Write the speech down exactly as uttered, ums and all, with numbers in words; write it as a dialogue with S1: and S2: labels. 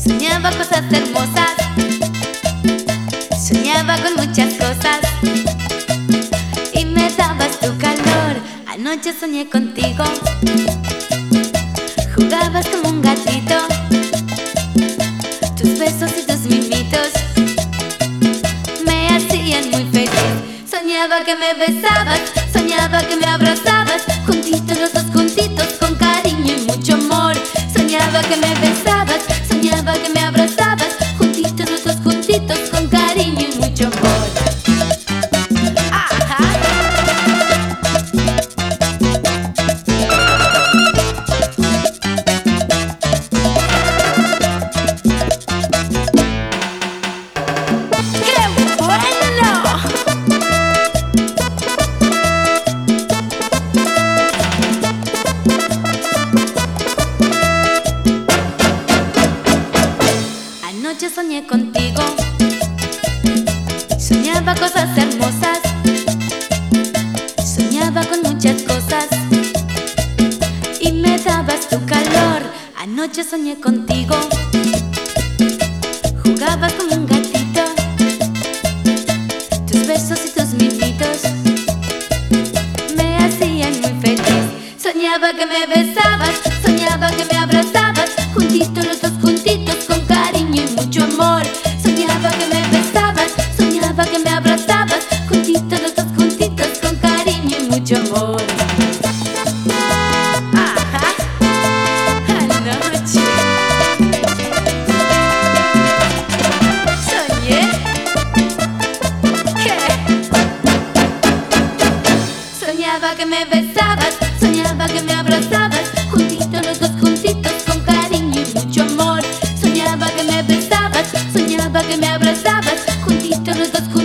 S1: Soñaba cosas hermosas, soñaba con muchas cosas y me dabas tu calor. Anoche soñé contigo, jugabas como un gatito, tus besos y tus mimitos me hacían muy feliz. Soñaba que me besabas, soñaba que me abrazabas, juntitos los dos juntitos con cariño y mucho amor. Soñaba que me besabas, soñaba que me abrazabas, juntitos los dos juntitos con cariño y mucho amor. Ajá. ¡Qué bueno! Anoche soñé contigo, soñaba cosas hermosas, soñaba con muchas cosas y me dabas tu calor. Anoche soñé contigo, jugabas como un gatito, tus besos y tus mimitos me hacían muy feliz. Soñaba que me besabas, soñaba que me abrazabas, juntitos los dos juntitos con cariño y mucho amor. Soñaba que me besabas, soñaba que me abrazabas, juntitos los dos juntitos con cariño y mucho amor. Ajá. Anoche soñé que soñaba que me besabas, soñaba que me abrazabas, juntitos los dos juntitos con cariño y mucho amor. Soñaba que me besabas, soñaba que me abrazabas, juntitos los dos juntitos